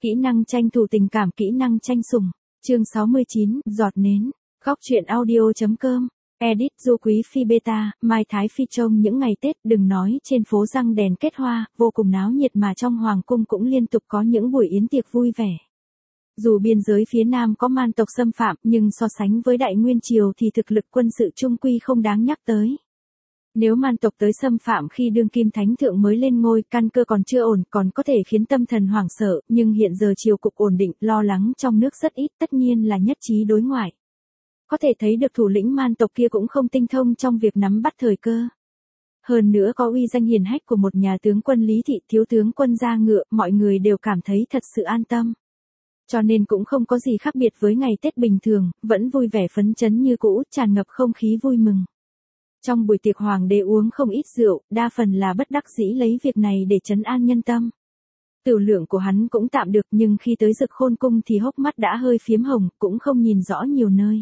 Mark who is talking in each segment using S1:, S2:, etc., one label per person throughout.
S1: Kỹ năng tranh thủ tình cảm, kỹ năng tranh sủng. Chương 69, giọt nến. Góc truyện audio.com. Edit Du Quý Phi Beta, Mai Thái Phi trông những ngày Tết đừng nói trên phố răng đèn kết hoa, vô cùng náo nhiệt mà trong hoàng cung cũng liên tục có những buổi yến tiệc vui vẻ. Dù biên giới phía Nam có man tộc xâm phạm nhưng so sánh với Đại Nguyên Triều thì thực lực quân sự trung quy không đáng nhắc tới. Nếu man tộc tới xâm phạm khi đương kim thánh thượng mới lên ngôi, căn cơ còn chưa ổn, còn có thể khiến tâm thần hoảng sợ, nhưng hiện giờ triều cục ổn định, lo lắng trong nước rất ít, tất nhiên là nhất trí đối ngoại. Có thể thấy được thủ lĩnh man tộc kia cũng không tinh thông trong việc nắm bắt thời cơ. Hơn nữa có uy danh hiển hách của một nhà tướng quân Lý Thị, thiếu tướng quân Gia Ngựa, mọi người đều cảm thấy thật sự an tâm. Cho nên cũng không có gì khác biệt với ngày Tết bình thường, vẫn vui vẻ phấn chấn như cũ, tràn ngập không khí vui mừng. Trong buổi tiệc hoàng đế uống không ít rượu, đa phần là bất đắc dĩ lấy việc này để trấn an nhân tâm. Tửu lượng của hắn cũng tạm được nhưng khi tới Dực Khôn cung thì hốc mắt đã hơi phiếm hồng, cũng không nhìn rõ nhiều nơi.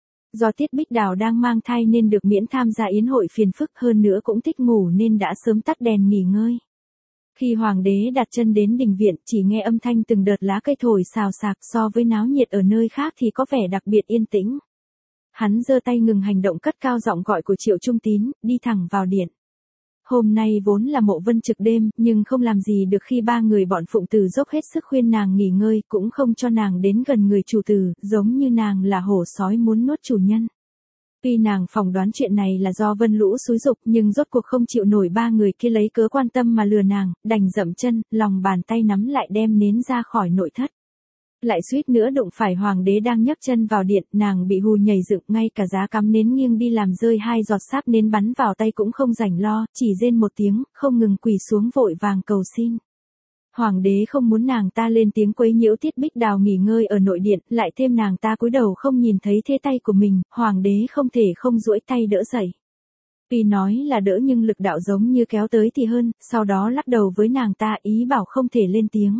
S1: Do Tiết Bích Đào đang mang thai nên được miễn tham gia yến hội phiền phức, hơn nữa cũng thích ngủ nên đã sớm tắt đèn nghỉ ngơi. Khi hoàng đế đặt chân đến đình viện, chỉ nghe âm thanh từng đợt lá cây thổi xào xạc, so với náo nhiệt ở nơi khác thì có vẻ đặc biệt yên tĩnh. Hắn giơ tay ngừng hành động, cất cao giọng gọi của Triệu Trung Tín, đi thẳng vào điện. Hôm nay vốn là Mộ Vân trực đêm, nhưng không làm gì được khi ba người bọn phụng tử dốc hết sức khuyên nàng nghỉ ngơi, cũng không cho nàng đến gần người chủ tử, giống như nàng là hổ sói muốn nuốt chủ nhân. Tuy nàng phỏng đoán chuyện này là do Vân Lũ xúi giục nhưng rốt cuộc không chịu nổi ba người kia lấy cớ quan tâm mà lừa nàng, đành dậm chân, lòng bàn tay nắm lại đem nến ra khỏi nội thất. Lại suýt nữa đụng phải hoàng đế đang nhấc chân vào điện, nàng bị hù nhảy dựng, ngay cả giá cắm nến nghiêng đi làm rơi 2 giọt sáp nến bắn vào tay cũng không rảnh lo, chỉ rên một tiếng, không ngừng quỳ xuống vội vàng cầu xin. Hoàng đế không muốn nàng ta lên tiếng quấy nhiễu Tiết Bích Đào nghỉ ngơi ở nội điện, lại thêm nàng ta cúi đầu không nhìn thấy thế tay của mình, hoàng đế không thể không duỗi tay đỡ dậy. Tuy nói là đỡ nhưng lực đạo giống như kéo tới thì hơn, sau đó lắc đầu với nàng ta ý bảo không thể lên tiếng.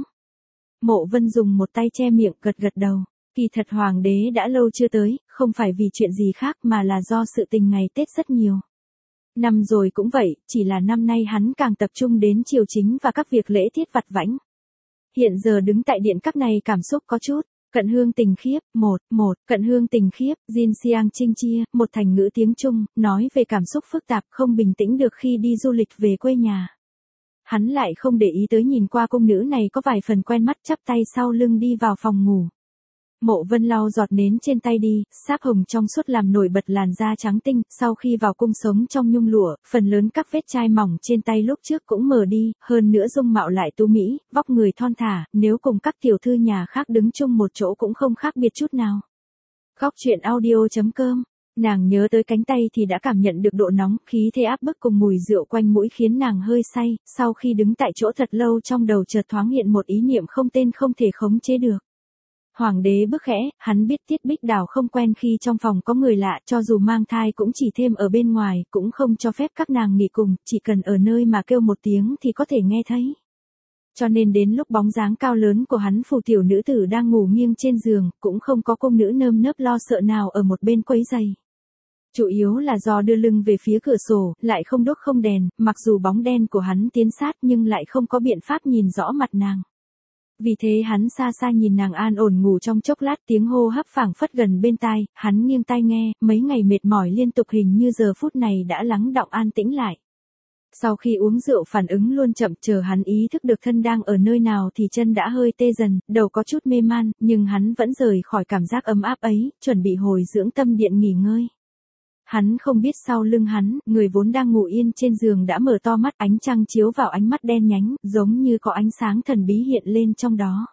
S1: Mộ Vân dùng một tay che miệng, gật gật đầu. Kỳ thật hoàng đế đã lâu chưa tới, không phải vì chuyện gì khác mà là do sự tình ngày Tết rất nhiều. Năm rồi cũng vậy, chỉ là năm nay hắn càng tập trung đến triều chính và các việc lễ tiết vặt vãnh. Hiện giờ đứng tại điện các này cảm xúc có chút. Cận hương tình khiếp, cận hương tình khiếp, Jin Xiang Trinh Chia, một thành ngữ tiếng Trung, nói về cảm xúc phức tạp không bình tĩnh được khi đi du lịch về quê nhà. Hắn lại không để ý tới nhìn qua cung nữ này có vài phần quen mắt, chắp tay sau lưng đi vào phòng ngủ. Mộ Vân lau giọt nến trên tay đi, sáp hồng trong suốt làm nổi bật làn da trắng tinh, sau khi vào cung sống trong nhung lụa, phần lớn các vết chai mỏng trên tay lúc trước cũng mờ đi, hơn nữa dung mạo lại tú mỹ, vóc người thon thả, nếu cùng các tiểu thư nhà khác đứng chung một chỗ cũng không khác biệt chút nào. Góc truyện audio.com. Nàng nhớ tới cánh tay thì đã cảm nhận được độ nóng, khí thế áp bức cùng mùi rượu quanh mũi khiến nàng hơi say, sau khi đứng tại chỗ thật lâu trong đầu chợt thoáng hiện một ý niệm không tên không thể khống chế được. Hoàng đế bước khẽ, hắn biết Tiết Bích Đào không quen khi trong phòng có người lạ, cho dù mang thai cũng chỉ thêm ở bên ngoài, cũng không cho phép các nàng nghỉ cùng, chỉ cần ở nơi mà kêu một tiếng thì có thể nghe thấy. Cho nên đến lúc bóng dáng cao lớn của hắn phù tiểu nữ tử đang ngủ nghiêng trên giường, cũng không có cung nữ nơm nớp lo sợ nào ở một bên quấy giày. Chủ yếu là do đưa lưng về phía cửa sổ, lại không đốt không đèn, mặc dù bóng đen của hắn tiến sát nhưng lại không có biện pháp nhìn rõ mặt nàng. Vì thế hắn xa xa nhìn nàng an ổn ngủ trong chốc lát, tiếng hô hấp phảng phất gần bên tai, hắn nghiêng tai nghe, mấy ngày mệt mỏi liên tục hình như giờ phút này đã lắng đọng an tĩnh lại. Sau khi uống rượu phản ứng luôn chậm, chờ hắn ý thức được thân đang ở nơi nào thì chân đã hơi tê dần, đầu có chút mê man, nhưng hắn vẫn rời khỏi cảm giác ấm áp ấy, chuẩn bị hồi dưỡng tâm điện nghỉ ngơi. Hắn không biết sau lưng hắn, người vốn đang ngủ yên trên giường đã mở to mắt, ánh trăng chiếu vào ánh mắt đen nhánh, giống như có ánh sáng thần bí hiện lên trong đó.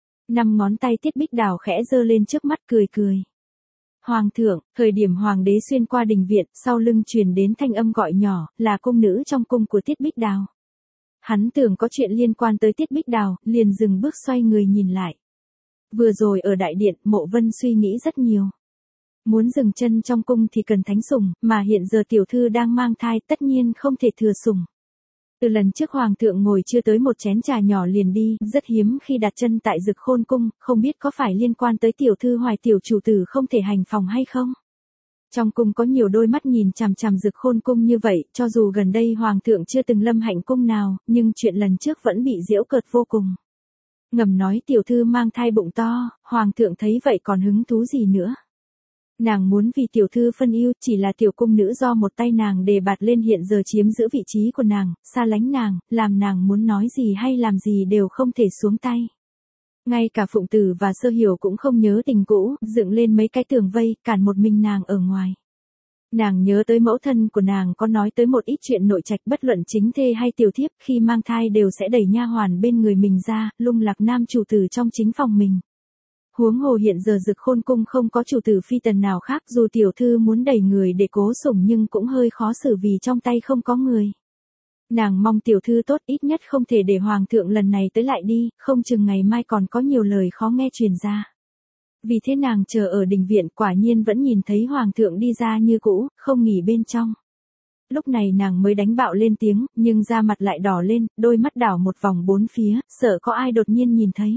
S1: 5 ngón tay Tiết Bích Đào khẽ giơ lên trước mắt cười cười. Hoàng thượng, thời điểm hoàng đế xuyên qua đình viện, sau lưng truyền đến thanh âm gọi nhỏ, là cung nữ trong cung của Tiết Bích Đào. Hắn tưởng có chuyện liên quan tới Tiết Bích Đào, liền dừng bước xoay người nhìn lại. Vừa rồi ở đại điện, Mộ Vân suy nghĩ rất nhiều. Muốn dừng chân trong cung thì cần thánh sủng, mà hiện giờ tiểu thư đang mang thai, tất nhiên không thể thừa sủng. Từ lần trước hoàng thượng ngồi chưa tới một chén trà nhỏ liền đi, rất hiếm khi đặt chân tại Dực Khôn cung, không biết có phải liên quan tới tiểu thư Hoài tiểu chủ tử không thể hành phòng hay không. Trong cung có nhiều đôi mắt nhìn chằm chằm Dực Khôn cung như vậy, cho dù gần đây hoàng thượng chưa từng lâm hạnh cung nào, nhưng chuyện lần trước vẫn bị giễu cợt vô cùng. Ngầm nói tiểu thư mang thai bụng to, hoàng thượng thấy vậy còn hứng thú gì nữa. Nàng muốn vì tiểu thư phân ưu, chỉ là tiểu cung nữ do một tay nàng đề bạt lên hiện giờ chiếm giữ vị trí của nàng, xa lánh nàng, làm nàng muốn nói gì hay làm gì đều không thể xuống tay. Ngay cả Phụng Tử và Sơ Hiểu cũng không nhớ tình cũ, dựng lên mấy cái tường vây, cản một mình nàng ở ngoài. Nàng nhớ tới mẫu thân của nàng có nói tới một ít chuyện nội trạch, bất luận chính thê hay tiểu thiếp khi mang thai đều sẽ đẩy nha hoàn bên người mình ra, lung lạc nam chủ tử trong chính phòng mình. Huống hồ hiện giờ Dực Khôn cung không có chủ tử phi tần nào khác, dù tiểu thư muốn đẩy người để cố sủng nhưng cũng hơi khó xử vì trong tay không có người. Nàng mong tiểu thư tốt, ít nhất không thể để hoàng thượng lần này tới lại đi, không chừng ngày mai còn có nhiều lời khó nghe truyền ra. Vì thế nàng chờ ở đình viện, quả nhiên vẫn nhìn thấy hoàng thượng đi ra như cũ, không nghỉ bên trong. Lúc này nàng mới đánh bạo lên tiếng, nhưng da mặt lại đỏ lên, đôi mắt đảo một vòng bốn phía, sợ có ai đột nhiên nhìn thấy.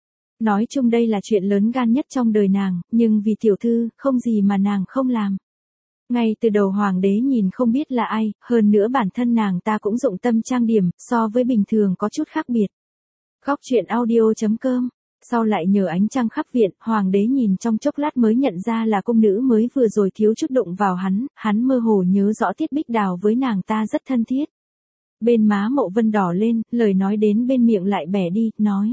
S1: Nói chung đây là chuyện lớn gan nhất trong đời nàng, nhưng vì tiểu thư, không gì mà nàng không làm. Ngay từ đầu hoàng đế nhìn không biết là ai, hơn nữa bản thân nàng ta cũng dụng tâm trang điểm, so với bình thường có chút khác biệt. Góc truyện audio.com. Sau lại nhờ ánh trăng khắp viện, hoàng đế nhìn trong chốc lát mới nhận ra là cung nữ mới vừa rồi thiếu chút đụng vào hắn mơ hồ nhớ rõ Tiết Bích Đào với nàng ta rất thân thiết. Bên má Mộ Vân đỏ lên, lời nói đến bên miệng lại bẻ đi, nói.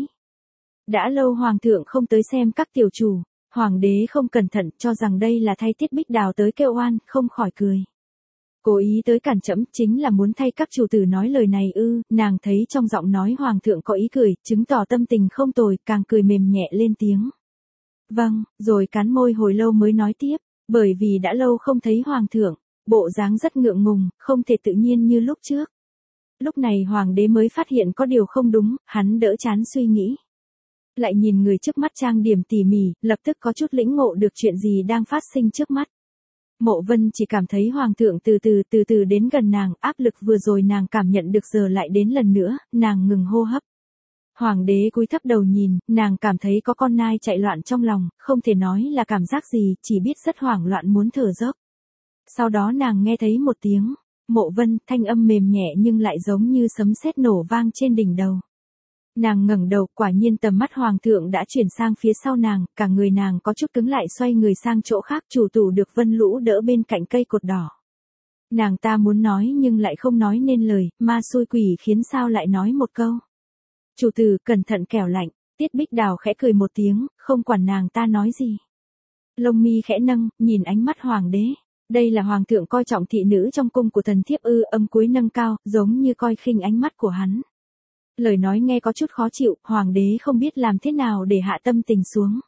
S1: Đã lâu hoàng thượng không tới xem các tiểu chủ, hoàng đế không cẩn thận cho rằng đây là thay Tiết Bích Đào tới kêu oan, không khỏi cười. Cố ý tới cản trẫm chính là muốn thay các chủ tử nói lời này ư, nàng thấy trong giọng nói hoàng thượng có ý cười, chứng tỏ tâm tình không tồi, càng cười mềm nhẹ lên tiếng. Vâng, rồi cắn môi hồi lâu mới nói tiếp, bởi vì đã lâu không thấy hoàng thượng, bộ dáng rất ngượng ngùng, không thể tự nhiên như lúc trước. Lúc này hoàng đế mới phát hiện có điều không đúng, hắn đỡ chán suy nghĩ. Lại nhìn người trước mắt trang điểm tỉ mỉ, lập tức có chút lĩnh ngộ được chuyện gì đang phát sinh trước mắt. Mộ Vân chỉ cảm thấy hoàng thượng từ từ đến gần nàng, áp lực vừa rồi nàng cảm nhận được giờ lại đến lần nữa, nàng ngừng hô hấp. Hoàng đế cúi thấp đầu nhìn, nàng cảm thấy có con nai chạy loạn trong lòng, không thể nói là cảm giác gì, chỉ biết rất hoảng loạn muốn thở dốc. Sau đó nàng nghe thấy một tiếng, Mộ Vân, thanh âm mềm nhẹ nhưng lại giống như sấm sét nổ vang trên đỉnh đầu. Nàng ngẩng đầu, quả nhiên tầm mắt hoàng thượng đã chuyển sang phía sau nàng, cả người nàng có chút cứng lại, xoay người sang chỗ khác, chủ tủ được Vân Lũ đỡ bên cạnh cây cột đỏ. Nàng ta muốn nói nhưng lại không nói nên lời, ma xui quỷ khiến sao lại nói một câu. Chủ tử, cẩn thận kẻo lạnh, Tiết Bích Đào khẽ cười một tiếng, không quản nàng ta nói gì. Lông mi khẽ nâng, nhìn ánh mắt hoàng đế. Đây là hoàng thượng coi trọng thị nữ trong cung của thần thiếp ư, âm cuối nâng cao, giống như coi khinh ánh mắt của hắn. Lời nói nghe có chút khó chịu, hoàng đế không biết làm thế nào để hạ tâm tình xuống.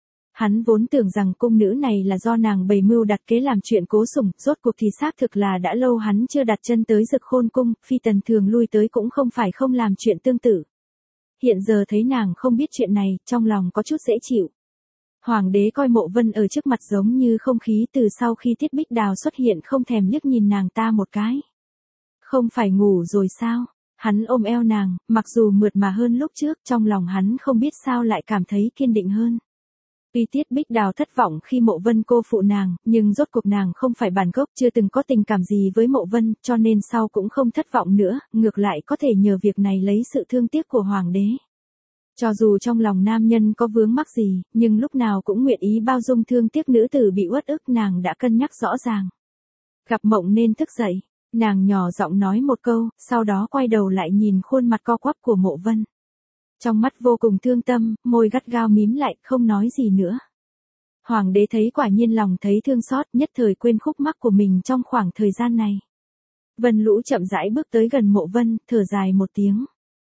S1: Hắn vốn tưởng rằng cung nữ này là do nàng bày mưu đặt kế làm chuyện cố sủng, rốt cuộc thì xác thực là đã lâu hắn chưa đặt chân tới Dực Khôn cung, phi tần thường lui tới cũng không phải không làm chuyện tương tự. Hiện giờ thấy nàng không biết chuyện này, trong lòng có chút dễ chịu. Hoàng đế coi Mộ Vân ở trước mặt giống như không khí, từ sau khi Tiết Bích Đào xuất hiện không thèm liếc nhìn nàng ta một cái. Không phải ngủ rồi sao? Hắn ôm eo nàng, mặc dù mượt mà hơn lúc trước, trong lòng hắn không biết sao lại cảm thấy kiên định hơn. Tuy Tiết Bích Đào thất vọng khi Mộ Vân cô phụ nàng, nhưng rốt cuộc nàng không phải bản gốc, chưa từng có tình cảm gì với Mộ Vân, cho nên sau cũng không thất vọng nữa, ngược lại có thể nhờ việc này lấy sự thương tiếc của hoàng đế. Cho dù trong lòng nam nhân có vướng mắc gì, nhưng lúc nào cũng nguyện ý bao dung thương tiếc nữ tử bị uất ức, nàng đã cân nhắc rõ ràng. Gặp mộng nên thức dậy. Nàng nhỏ giọng nói một câu, sau đó quay đầu lại nhìn khuôn mặt co quắp của Mộ Vân. Trong mắt vô cùng thương tâm, môi gắt gao mím lại, không nói gì nữa. Hoàng đế thấy quả nhiên lòng thấy thương xót, nhất thời quên khúc mắc của mình trong khoảng thời gian này. Vân Lũ chậm rãi bước tới gần Mộ Vân, thở dài một tiếng.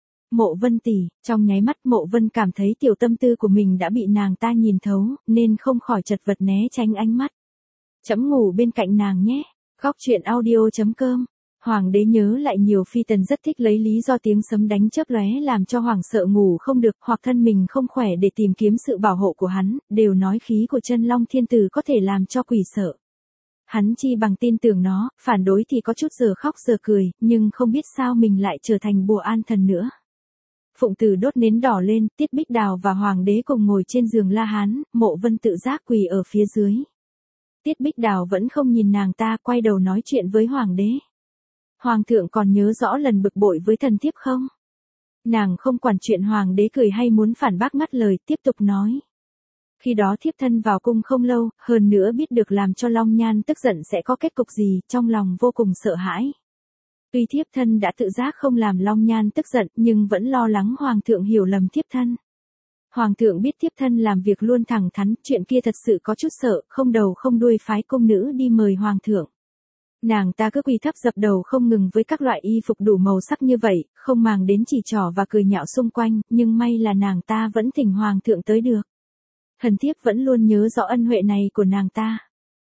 S1: Mộ Vân tỷ, trong nháy mắt Mộ Vân cảm thấy tiểu tâm tư của mình đã bị nàng ta nhìn thấu, nên không khỏi chật vật né tránh ánh mắt. Chấm ngủ bên cạnh nàng nhé. Góc truyện audio.com. Hoàng đế nhớ lại nhiều phi tần rất thích lấy lý do tiếng sấm đánh chớp lóe làm cho hoàng sợ ngủ không được, hoặc thân mình không khỏe để tìm kiếm sự bảo hộ của hắn, đều nói khí của Chân Long Thiên Tử có thể làm cho quỷ sợ. Hắn chi bằng tin tưởng nó, phản đối thì có chút giờ khóc giờ cười, nhưng không biết sao mình lại trở thành bùa an thần nữa. Phụng Tử đốt nến đỏ lên, Tiết Bích Đào và hoàng đế cùng ngồi trên giường La Hán, Mộ Vân tự giác quỳ ở phía dưới. Tiết Bích Đào vẫn không nhìn nàng ta, quay đầu nói chuyện với hoàng đế. Hoàng thượng còn nhớ rõ lần bực bội với thần thiếp không? Nàng không quản chuyện hoàng đế cười hay muốn phản bác ngắt lời, tiếp tục nói. Khi đó thiếp thân vào cung không lâu, hơn nữa biết được làm cho Long Nhan tức giận sẽ có kết cục gì, trong lòng vô cùng sợ hãi. Tuy thiếp thân đã tự giác không làm Long Nhan tức giận, nhưng vẫn lo lắng hoàng thượng hiểu lầm thiếp thân. Hoàng thượng biết thiếp thân làm việc luôn thẳng thắn, chuyện kia thật sự có chút sợ, không đầu không đuôi phái cung nữ đi mời hoàng thượng. Nàng ta cứ quỳ thấp dập đầu không ngừng với các loại y phục đủ màu sắc như vậy, không màng đến chỉ trỏ và cười nhạo xung quanh, nhưng may là nàng ta vẫn thỉnh hoàng thượng tới được. Thần thiếp vẫn luôn nhớ rõ ân huệ này của nàng ta.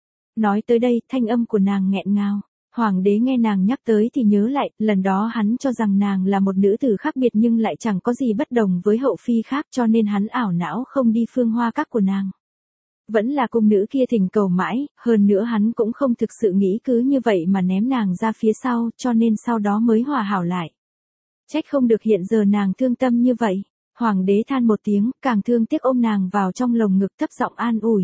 S1: Nói tới đây, thanh âm của nàng nghẹn ngào. Hoàng đế nghe nàng nhắc tới thì nhớ lại, lần đó hắn cho rằng nàng là một nữ tử khác biệt nhưng lại chẳng có gì bất đồng với hậu phi khác, cho nên hắn ảo não không đi Phương Hoa Các của nàng. Vẫn là cung nữ kia thỉnh cầu mãi, hơn nữa hắn cũng không thực sự nghĩ cứ như vậy mà ném nàng ra phía sau, cho nên sau đó mới hòa hảo lại. Trách không được hiện giờ nàng thương tâm như vậy. Hoàng đế than một tiếng, càng thương tiếc ôm nàng vào trong lồng ngực thấp giọng an ủi.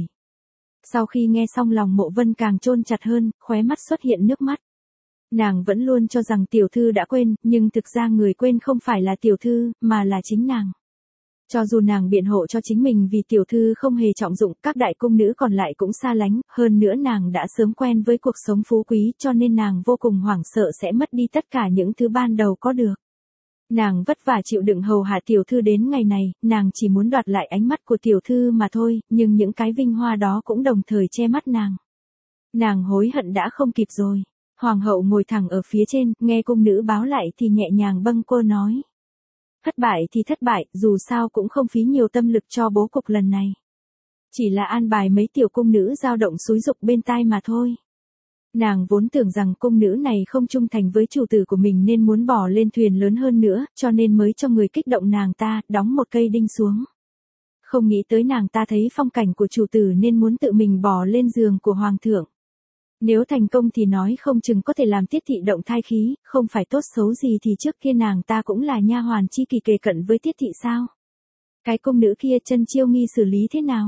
S1: Sau khi nghe xong lòng Mộ Vân càng chôn chặt hơn, khóe mắt xuất hiện nước mắt. Nàng vẫn luôn cho rằng tiểu thư đã quên, nhưng thực ra người quên không phải là tiểu thư, mà là chính nàng. Cho dù nàng biện hộ cho chính mình vì tiểu thư không hề trọng dụng, các đại cung nữ còn lại cũng xa lánh, hơn nữa nàng đã sớm quen với cuộc sống phú quý cho nên nàng vô cùng hoảng sợ sẽ mất đi tất cả những thứ ban đầu có được. Nàng vất vả chịu đựng hầu hạ tiểu thư đến ngày này, nàng chỉ muốn đoạt lại ánh mắt của tiểu thư mà thôi, nhưng những cái vinh hoa đó cũng đồng thời che mắt nàng. Nàng hối hận đã không kịp rồi. Hoàng hậu ngồi thẳng ở phía trên, nghe cung nữ báo lại thì nhẹ nhàng bâng quơ nói. Thất bại thì thất bại, dù sao cũng không phí nhiều tâm lực cho bố cục lần này. Chỉ là an bài mấy tiểu cung nữ dao động xúi dục bên tai mà thôi. Nàng vốn tưởng rằng cung nữ này không trung thành với chủ tử của mình nên muốn bỏ lên thuyền lớn hơn nữa, cho nên mới cho người kích động nàng ta, đóng một cây đinh xuống. Không nghĩ tới nàng ta thấy phong cảnh của chủ tử nên muốn tự mình bỏ lên giường của hoàng thượng. Nếu thành công thì nói không chừng có thể làm Tiết thị động thai khí, không phải tốt xấu gì thì trước kia nàng ta cũng là nha hoàn chi kỳ kề cận với Tiết thị sao? Cái cung nữ kia Chân Chiêu Nghi xử lý thế nào?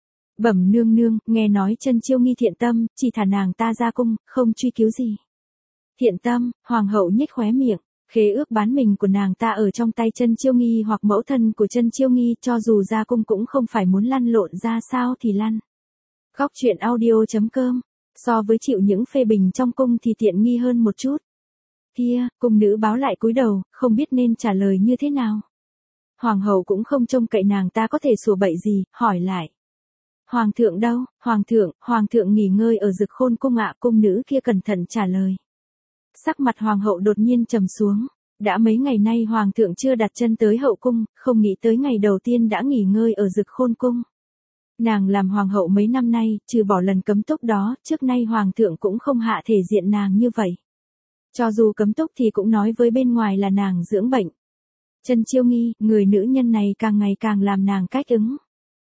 S1: Bẩm nương nương, nghe nói Chân Chiêu Nghi thiện tâm, chỉ thả nàng ta ra cung, không truy cứu gì. Thiện tâm, hoàng hậu nhếch khóe miệng, khế ước bán mình của nàng ta ở trong tay Chân Chiêu Nghi hoặc mẫu thân của Chân Chiêu Nghi, cho dù ra cung cũng không phải muốn lăn lộn ra sao thì lăn. Góc truyện audio.com. So với chịu những phê bình trong cung thì tiện nghi hơn một chút. Kia, cung nữ báo lại cúi đầu, không biết nên trả lời như thế nào. Hoàng hậu cũng không trông cậy nàng ta có thể sủa bậy gì, hỏi lại. Hoàng thượng đâu? Hoàng thượng nghỉ ngơi ở Dực Khôn cung ạ. Cung nữ kia cẩn thận trả lời. Sắc mặt hoàng hậu đột nhiên trầm xuống. Đã mấy ngày nay hoàng thượng chưa đặt chân tới hậu cung, không nghĩ tới ngày đầu tiên đã nghỉ ngơi ở Dực Khôn cung. Nàng làm hoàng hậu mấy năm nay, trừ bỏ lần cấm túc đó, trước nay hoàng thượng cũng không hạ thể diện nàng như vậy. Cho dù cấm túc thì cũng nói với bên ngoài là nàng dưỡng bệnh. Chân Chiêu Nghi, người nữ nhân này càng ngày càng làm nàng cách ứng.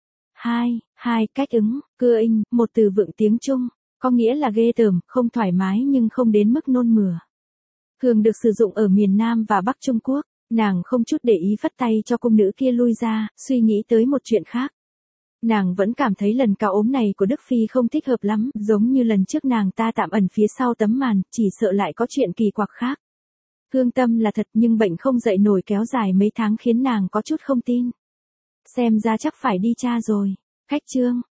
S1: Cách ứng, cưa inh, một từ vựng tiếng Trung, có nghĩa là ghê tởm, không thoải mái nhưng không đến mức nôn mửa. Thường được sử dụng ở miền Nam và Bắc Trung Quốc, nàng không chút để ý phất tay cho cung nữ kia lui ra, suy nghĩ tới một chuyện khác. Nàng vẫn cảm thấy lần cao ốm này của Đức Phi không thích hợp lắm, giống như lần trước nàng ta tạm ẩn phía sau tấm màn, chỉ sợ lại có chuyện kỳ quặc khác. Thương tâm là thật nhưng bệnh không dậy nổi kéo dài mấy tháng khiến nàng có chút không tin. Xem ra chắc phải đi tra rồi. Khách chương.